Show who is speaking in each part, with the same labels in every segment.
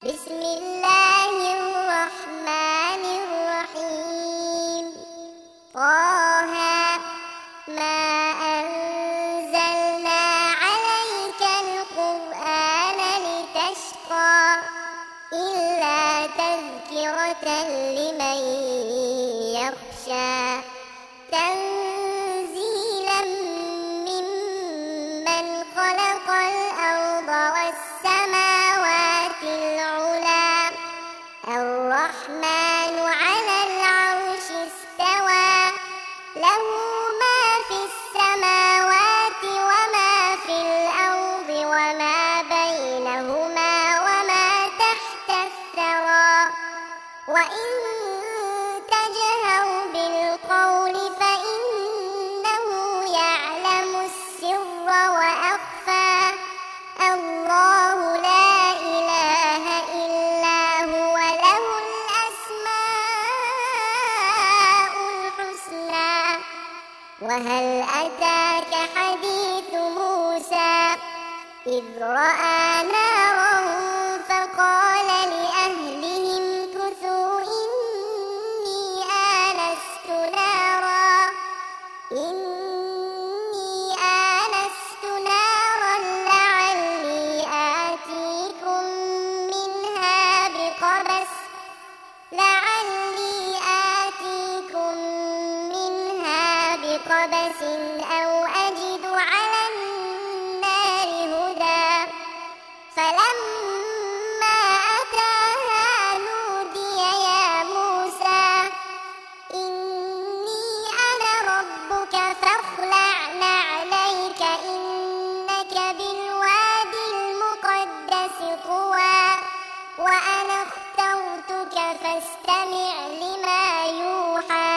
Speaker 1: بسم الله الرحمن الرحيم. طه ما أنزلنا عليك القرآن لتشقى إلا تذكرة لمن يخشى تنزيلا ممن خلق الأرض والسماوات العلى الرحمن على العرش استوى له ما في السماوات وما في الأرض وما بينهما وما تحت الثرى وإن تجهر بالقول فإنه يعلم السر وأخفى الله لا إله إلا هو له الأسماء الحسنى. وهل أتاك حديث موسى إذ رأى نارا فقال لأهلهم كثوا إني آنست نارا لعلي آتيكم منها بقبس أو أجد على النار هدى فلما أتاها نودي يا موسى إني أنا ربك فاخلع نعليك إنك بالواد المقدس طوى وأنا اخترتك فاستمع لما يوحى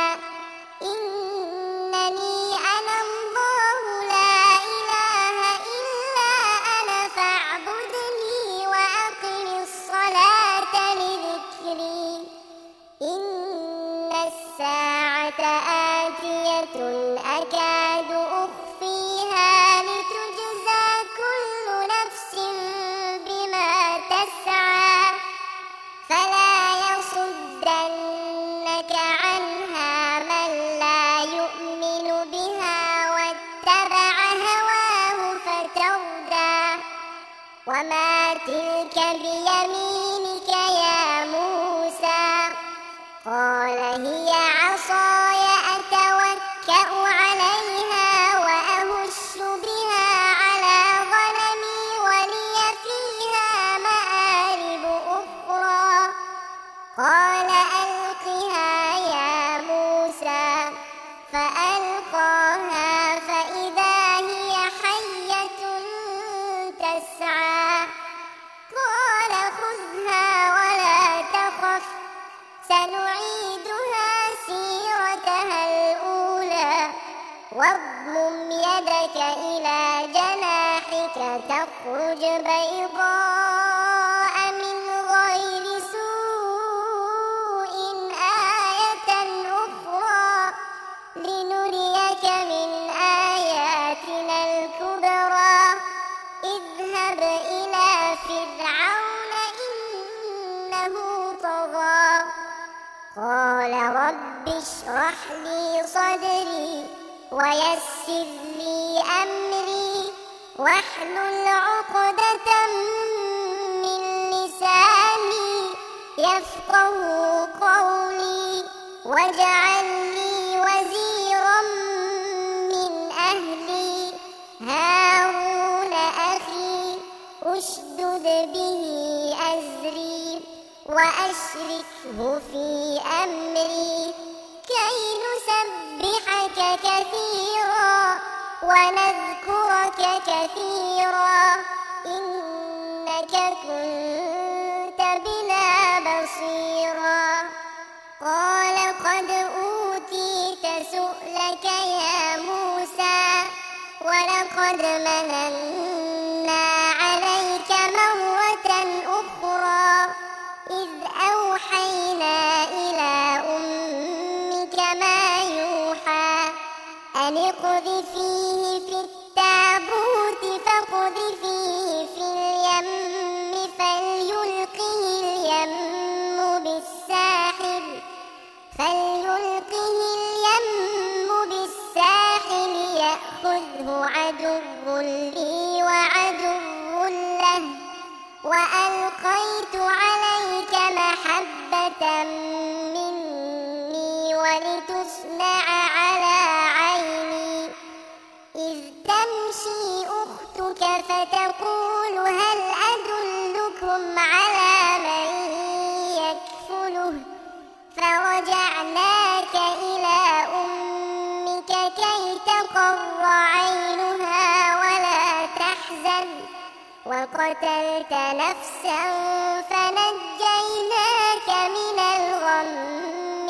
Speaker 1: إنني أنا الله لا إله إلا أنا فاعبدني وأقم الصلاة لذكري إن الساعة آتية أكاد أخفيها لتجزى كل نفس بما تسعى فلا يصدنك عنها من لا يؤمن بها واتبع هواه فتردى وما تلك بيمينك يا موسى قال هي عصاي أتوكأ عليها وأهش بها على غنمي ولي فيها مآرب أخرى قال ألقها يا موسى فألقاها فإذا هي حية تسعى قال خذها ولا تخف سنعيدها سيرتها الأولى واضمم يدك إلى جناحك تخرج بيضاء من غير سوء آية أخرى لنريك من آياتنا الكبرى اذهب إلى فرعون إنه طغى قال رب اشرح لي صدري ويسر لي أمري واحلل عقدة من لساني يفقه قولي واجعل لي وزيرا من أهلي هارون أخي أشدد به أزري وأشركه في أمري كي نسبحك كثيرا ونذكرك كثيرا إنك كنت بنا بصيرا قال قد أوتيت سؤلك يا موسى ولقد مننا عليك مرة أخرى إذ أوحينا إلى أمك ما يوحى أن اقذفيه في التابوت فاقذفيه في اليم فليلقه وألقيت عليك محبة مني ولتصنع على عيني إذ تمشي أختك فتقول هل أدلكم على من يكفله فرجعناك إلى أمك كي تقر عينها ولا تحزن وقتلت نفسا فنجيناك من الغم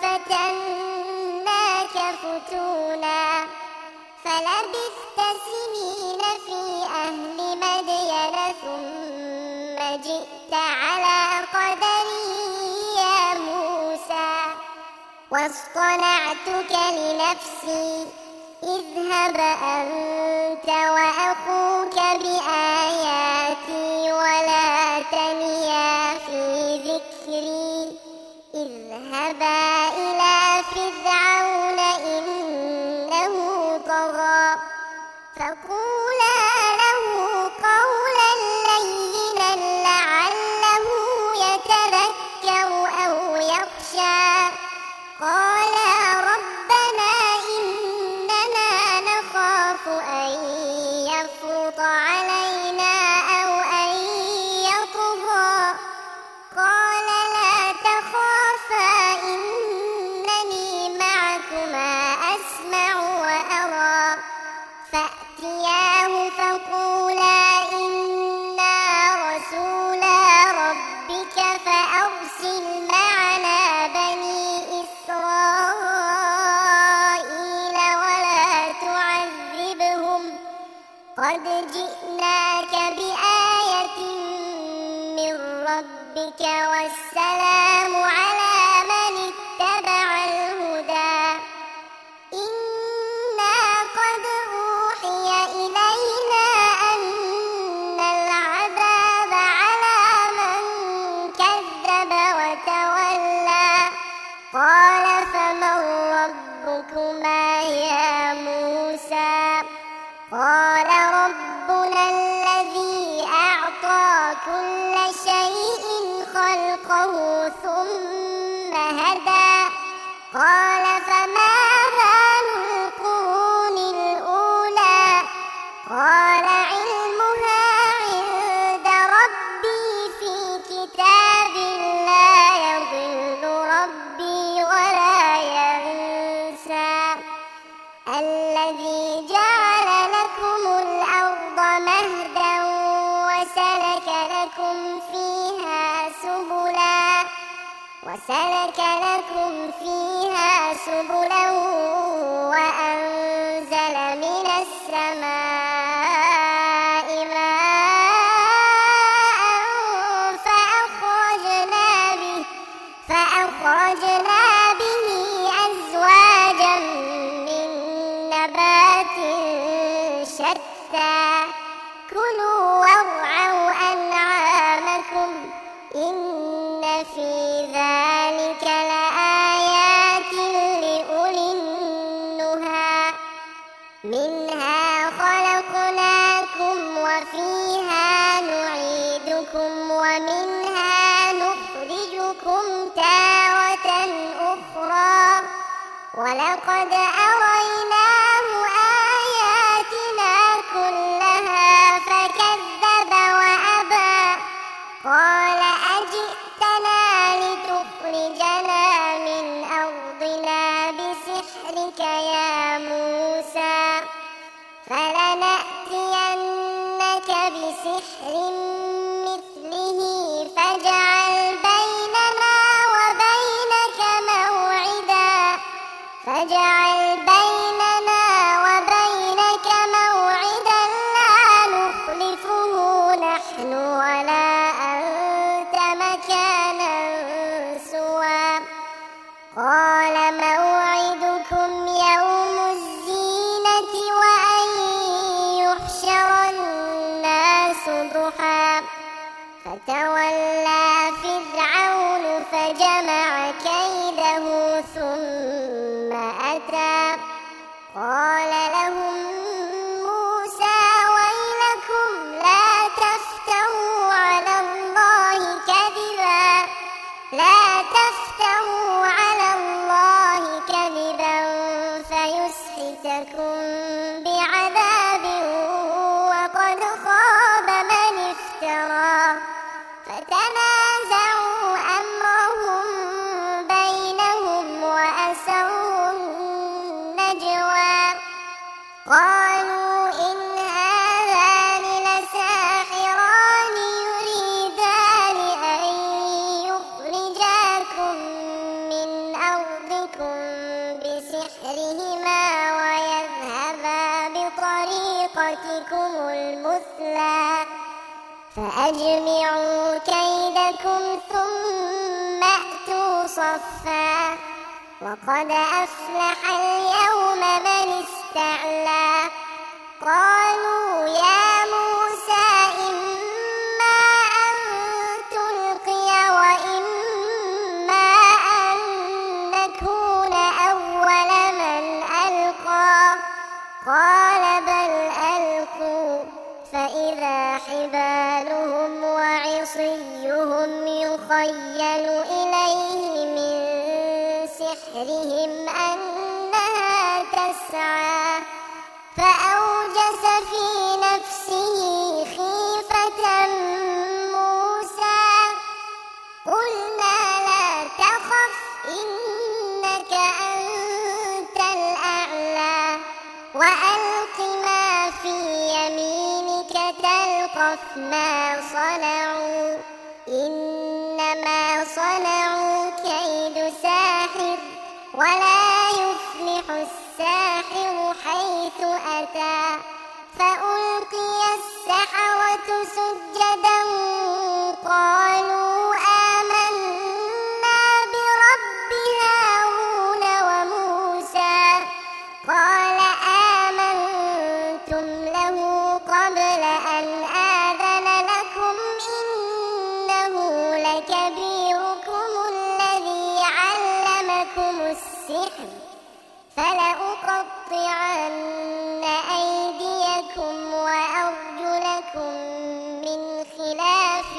Speaker 1: وفتناك فتونا فلبثت سنين في أهل مدين ثم جئت على قدري يا موسى واصطنعتك لنفسي اذهب أنت وأخوك بآياتي ولا تنيا في ذكري اذهبا إلى فرعون إنه طغى فقولا له قولا لينا لعله يتذكر أو يخشى قالا ربنا إننا نخاف أن يفرط علينا أو أن يطغى قال لا تخافا إنني معكما أسمع وأرى فأتياه فقولا إنا رسولا ربك فأرسل معنا بني إسرائيل ولا تعذبهم قد جئناك بآية من ربك والسلام على من اتبع الهدى إنا قد أوحي إلينا أن العذاب على من كذب وتولى قال فمن ربكما يا موسى قال ربنا الذي أعطى كل شيء خلقه ثم هدى قال فما بال القرون الأولى قال علمها عند ربي في كتاب لا يضل ربي ولا ينسى الذي جعل لكم الأرض مهدا وسلك لكم فيها سبلا وأنزل من السماء ماء فأخرجنا به أزواجا من نبات شتى كلوا وارعوا أنعامكم إن في ذلك لآيات لأولي النهى منها خلقناكم وفيها نعيدكم ومنها نخرجكم تارة أخرى ولقد أريناه آياتنا كلها فكذب وأبى قال أجئتنا لتخرجنا من أرضنا بسحرك يا موسى فلنأتينك بسحر مثله فاجعل بيننا موعدا لا نخلفه نحن ولا أنت مكانا سوى قال موعدكم يوم الزينة وأن يحشر الناس ضحى فتولى فرعون فجمع كيده ثم أتى قال لهم موسى ويلكم لا تفتروا على تفتروا على الله كذبا فيسحتكم بعذاب وقد خاب من افترى فتنازعوا أمرهم بينهم وأسروا النجوى قالوا إن هذان لساحران يريدان أن يخرجاكم من أرضكم بسحرهما ويذهبا بطريقتكم المثلى فأجمعوا كيدكم ثم أتوا صفا وقد أفلح اليوم من استعلى قالوا يا موسى إما أن تلقي وإما أن نكون أول من ألقى قال بل ألقوا فإذا حبالهم وعصيهم يخيل إليه من سحرهم أنها تسعى فأوجس في نفسه خيفة موسى قلنا لا تخف إنك أنت الأعلى وألق ما في يمينك تلقف ما صنعوا إنما صنعوا كيد ساحر ولا يفلح الساحر حيث أتى فألقي السحرة سجدا قالوا آمنا برب هارون وموسى قال آمنتم له قبل أن آذن لكم إنه لكبيركم الذي علمكم السحر فلأقطعن أيديكم وأرجلكم من خلاف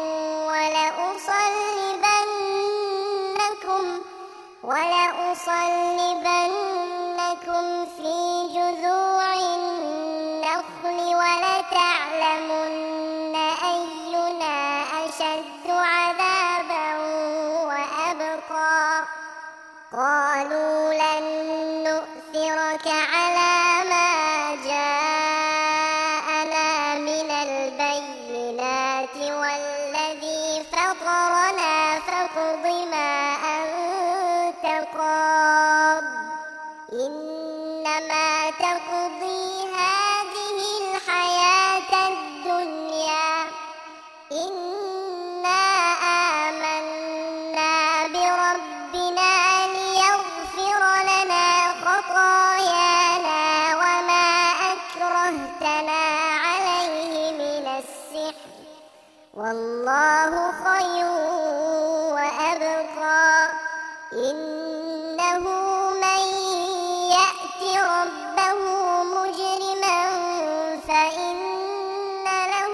Speaker 1: ولأصلبنكم في جذوع النخل ولتعلمن أينا أشد عذابا وأبقى قالوا لن نؤثرك على ما جاءنا من البينات والذي فطرنا فاقض ما أنت قاض إنما تقضي هذه الحياة الدنيا إنا آمنا بربنا ليغفر لنا خطايانا وما أكرهتنا عليه من السحر والله خير وأبقى إنه من يأت ربه مجرما فإن له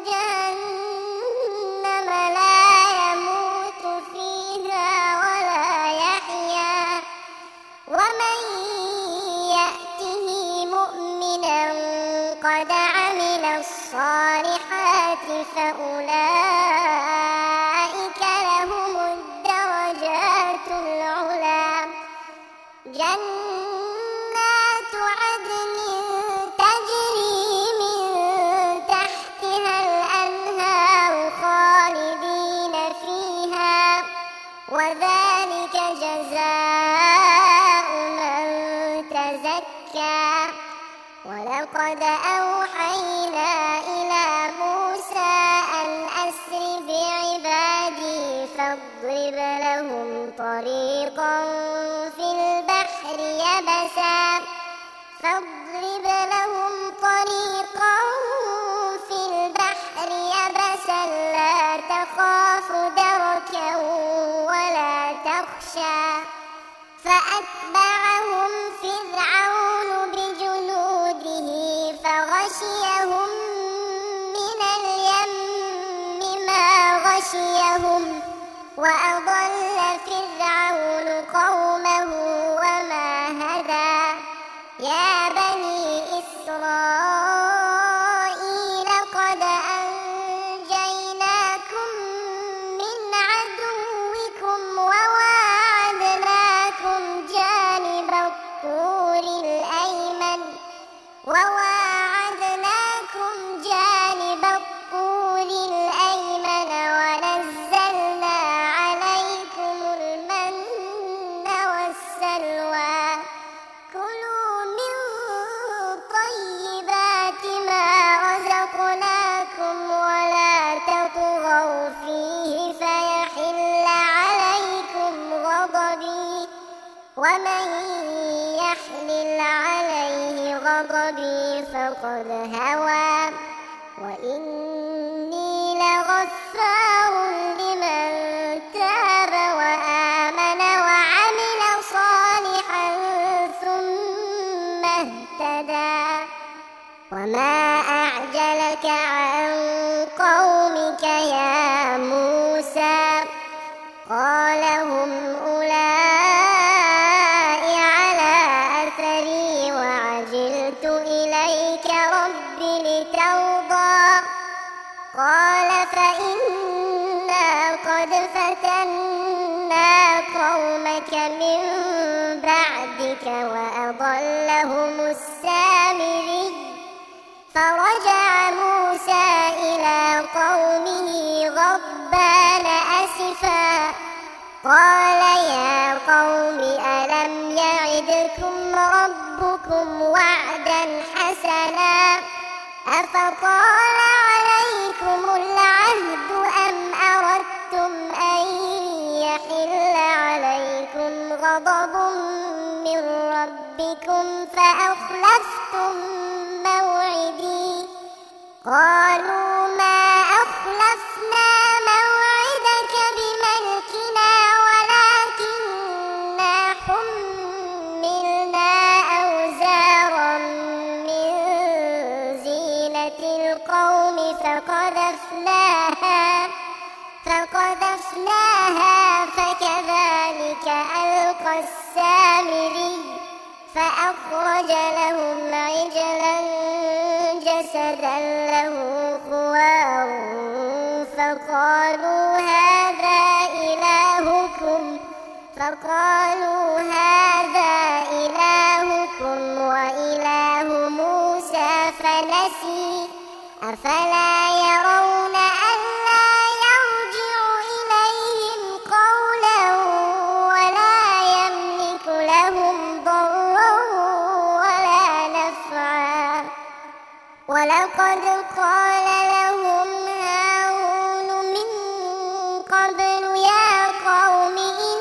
Speaker 1: جهنم لا يموت فيها ولا يحيا ومن يأته مؤمنا قد عمل الصالحات فأولئك لهم الدرجات العلى جنات عدن تجري من تحتها الأنهار خالدين فيها وذلك جزاء من تزكى ولقد أوحينا إلى موسى أن أسر بعبادي فاضرب لهم طريقا في البحر يبسا لا تخاف دركا ولا تخشى فأتبعهم فرعون بجنوده فغشيهم من اليم ما غشيهم وأضل ومن يحلل عليه غضبي فقد هوى وإني لغفار لمن تاب وآمن وعمل صالحا ثم اهتدى وما أعجلك عن قومك يا موسى قال هم أولئك على أثري وعجلت إليك رب لترضى قال فإنا قد فتنا قومك من بعدك وأضلهم السامري فرجع موسى إلى قومه غضبان أسفا قال يا قوم ألم يعدكم ربكم وعدا حسنا أفطال عليكم العهد أم أردتم أن يحل عليكم غضب من ربكم فأخلفتم موعدي قالوا ما أخلفنا موعدك بملكنا ولكننا حملنا أوزارا من زينة القوم فقذفناها فكذلك ألقى السامري فأخرج لهم عجلا جسدا له خوار فقالوا هذا إلهكم وإله موسى فنسي أفلا يرون ألا يرجع إليهم قولا ولا يملك لهم ضرا ولا نفعا ولقد قال لهم هارون من قبل يا قوم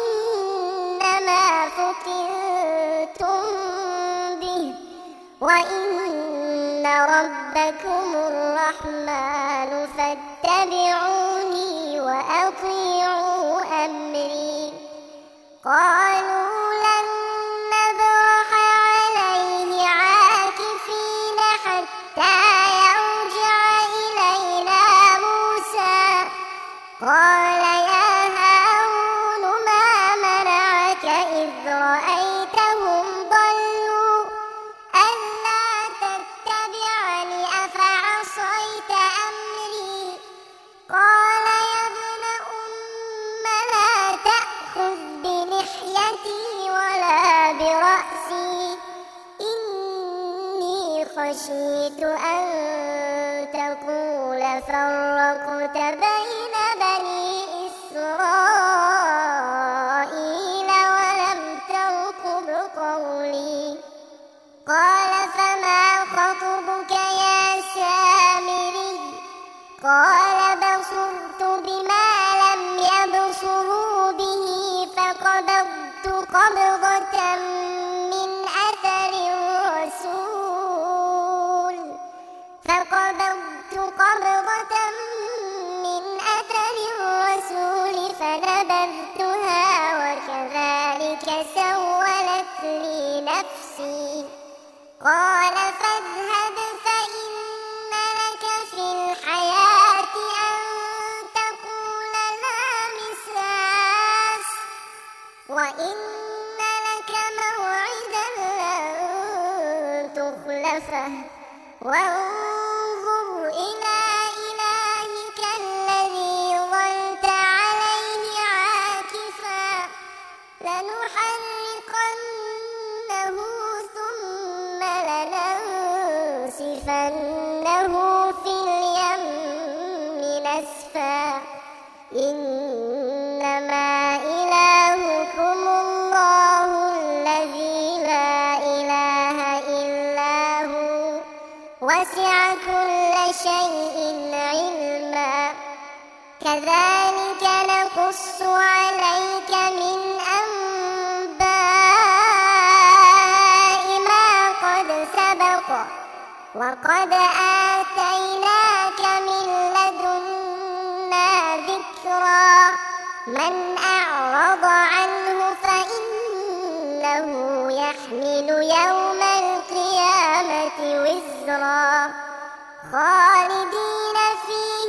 Speaker 1: إنما فتنتم به وإن ربكم الرحمن فاتبعوني وأطيعوا أمري قالوا لن نبرح عليه عاكفين حتى يرجع إلينا موسى قال يا هارون ما منعك إذ رأيتهم ضلوا ألا تتبعني أفعصيت أمري قال يا ابن أم لا تأخذ بلحيتي ولا برأسي إني خشيت أن تقول فرقت بين بني إسرائيل ولم ترقب قولي قال فما خطبك يا سامري قال بصرت بما لم يبصروا به فقبضت قبضة من أثر الرسول فنبذتها وكذلك سولت لي نفسي قال فاذهب فإن لك في الحياة أن تقول لا مساس وإن لك موعدا لن تخلفه وانظر إلى إلهك الذي ظلت عليه عاكفا لنحرقنه ثم لننسفنه في اليم نسفا إنما إلهكم الله الذي لا إله إلا هو وسع كل شيء علما كذلك نقص عليك من أنباء وقد آتيناك من لدنا ذكرا من أعرض عنه فإنه يحمل يوم القيامة وزرا خالدين فيه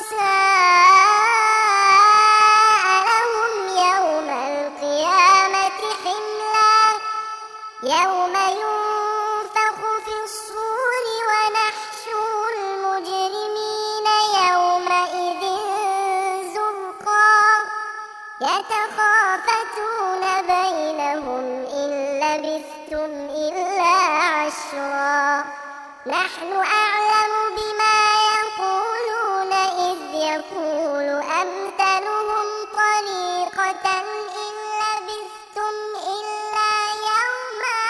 Speaker 1: وساء لهم يوم القيامة حملا يوم ينفخ في الصور ونحشر المجرمين يومئذ زرقا يتخافتون بينهم إن لبثتم إلا عشرا نحن أعلم بما يقولون إذ يقول أمثلهم طريقة إن لبثتم إلا يوما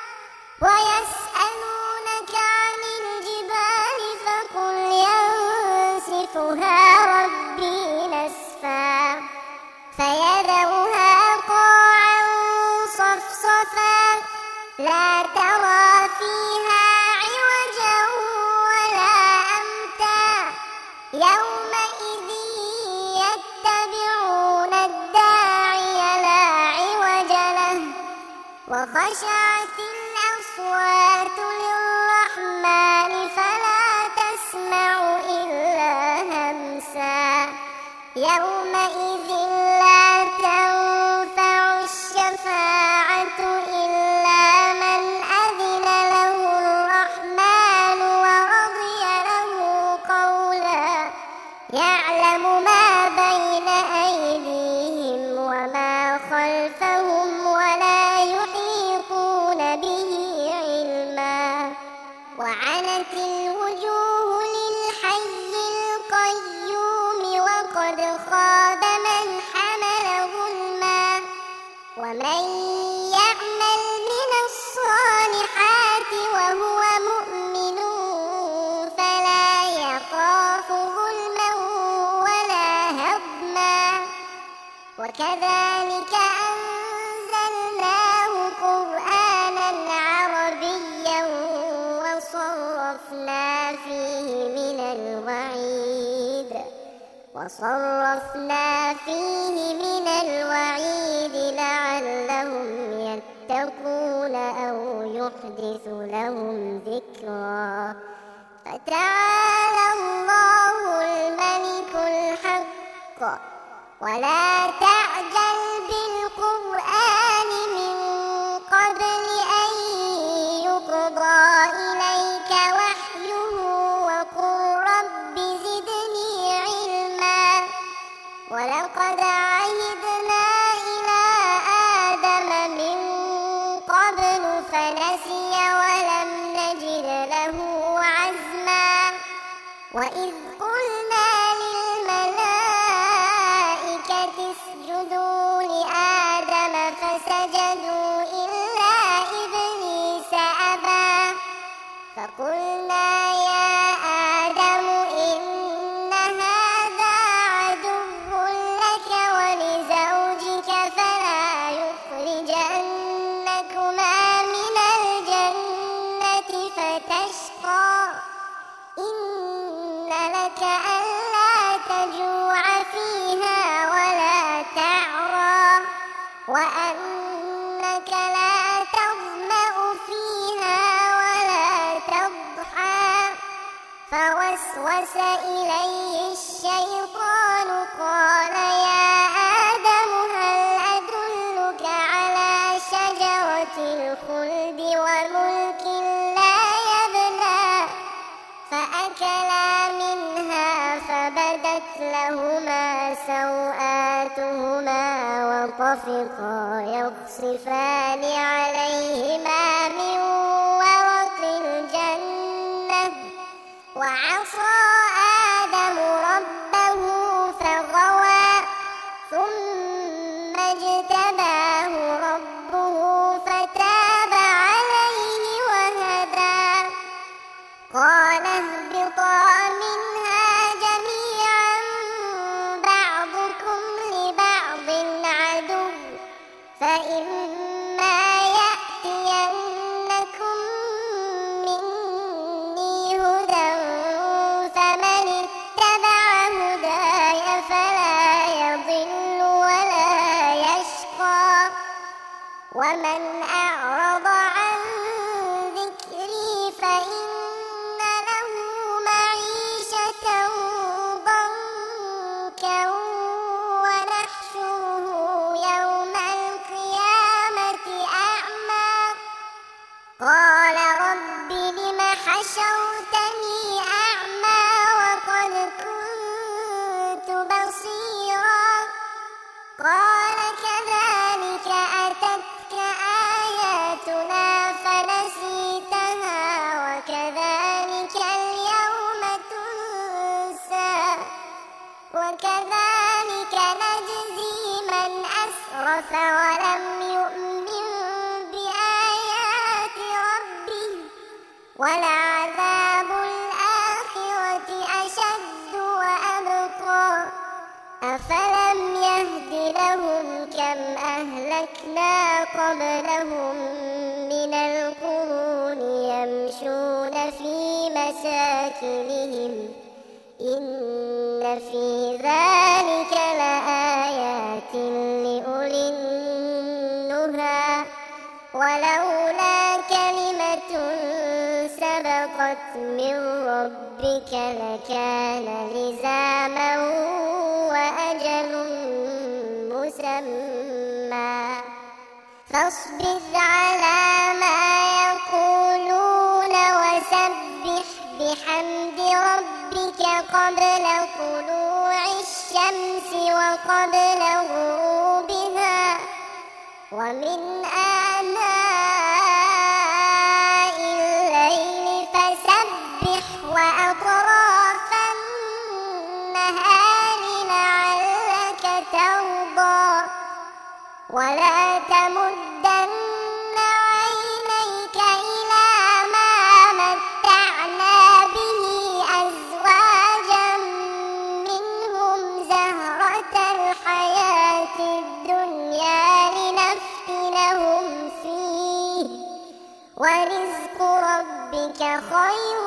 Speaker 1: ويسألونك عن الجبال فقل ينسفها ربي نسفا فيذرها قاعا صفصفا لا ترى فيها عوجا ولا أمتا يومئذ يتبعون الداعي لا عوج له وخشعت الأصوات للرحمن فلا تسمع إلا همسا يومئذ لا تنفع الشفاعة إلا من أذن له الرحمن ورضي له قولا يعلم ما بين أيديهم وما خلفهم ولا يحيطون به علما وعنت الوجوه للحي القيوم وقد خاب من حمل ظلما ومن يعمل من الصالحات وهو مؤمن فلا يخاف ظلما ولا هضما وكذلك أنزلناه قرآنا عربيا وصرفنا فيه من الوعيد لعلهم يتقون أو يحدث لهم ذكرا فتعالى الله الملك الحق ولا تعجل بالقرآن من قبل أن يقضى إليك وحيه وقل رب زدني علما ولقد عهدنا إلى آدم من قبل فنسي ولم نجد له عزما وإذ قلنا للملائكة اسجدوا لآدم فسجدوا إلا إبليس أبى فقلنا يا آدم إن هذا عدو لك ولزوجك فلا يخرجنكما من الجنة فتشقى إن لك ألا تجوع فيها ولا تعرى وأنك لا تظمأ فيها ولا تضحى فوسوس إليه الشيطان قال يا آدم هل أدلك على شجرة الخلد وملك لا يبلى فأكلا منها فبدت لهما سوآتهما وطفقا يخصفان عليهما من ورق الجنة وعصى آدم ربه فغوى ثم اجتباه ربه فتاب عليه وهدى قال اهبطا منها جميعا بعضكم لبعض عدو فإما يأتينكم مني ومن أعرض عن ذكري فإن له معيشة ضنكا ونحشره يوم القيامة أعمى قال رب لم حشرتني أعمى وقد كنت بصيرا قال كذلك أتتك آياتنا فنسيتها وكذلك اليوم تنسى وكذلك نجزي من أسرف ولم يؤمن بآيات ربه ولعذاب الآخرة أشد وأبقى أفلم يهد لهم كم أهلكنا قبلهم من القرون يمشون في مساكنهم إن في ذلك لآيات لأولي النهى ولولا كلمة سبقت من ربك لكان لزاما وأجل مسمى فاصبر على ما يقولون وسبح بحمد ربك قبل طلوع الشمس وقبل غروبها ومن آناء الليل فسبح وأطراف النهار لعلك ترضى ولا تمدن عينيك إلى ما متعنا به أزواجا منهم زهرة الحياة الدنيا لنفتنهم فيه ورزق ربك خير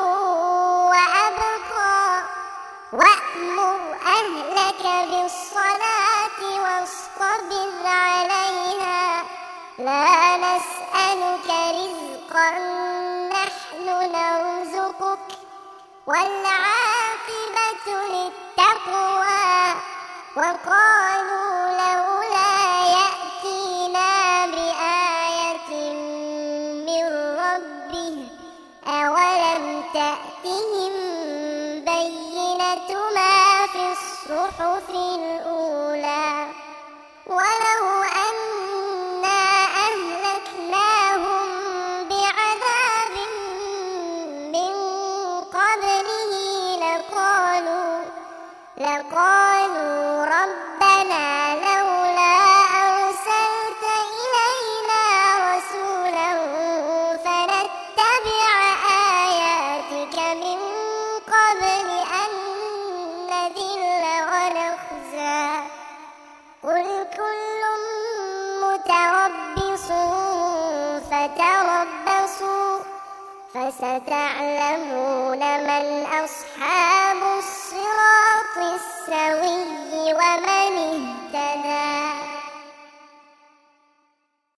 Speaker 1: وأبقى وأمر أهلك بالصلاة واصطبر عليها لا نسألك رزقا نحن نرزقك والعاقبة للتقوى وقالوا لولا يأتينا بآية من ربه أولم تأتهم بينة ما في الصحف الأولى ولو أنا أهلكناهم بعذاب من قبله لقالوا ربنا لولا أرسلت إلينا رسولا فنتبع آياتك من قبل أن نذل ونخزى قل كل متربص فتربصوا فستعلمون من أصحاب الصراط السوي ومن اهتدى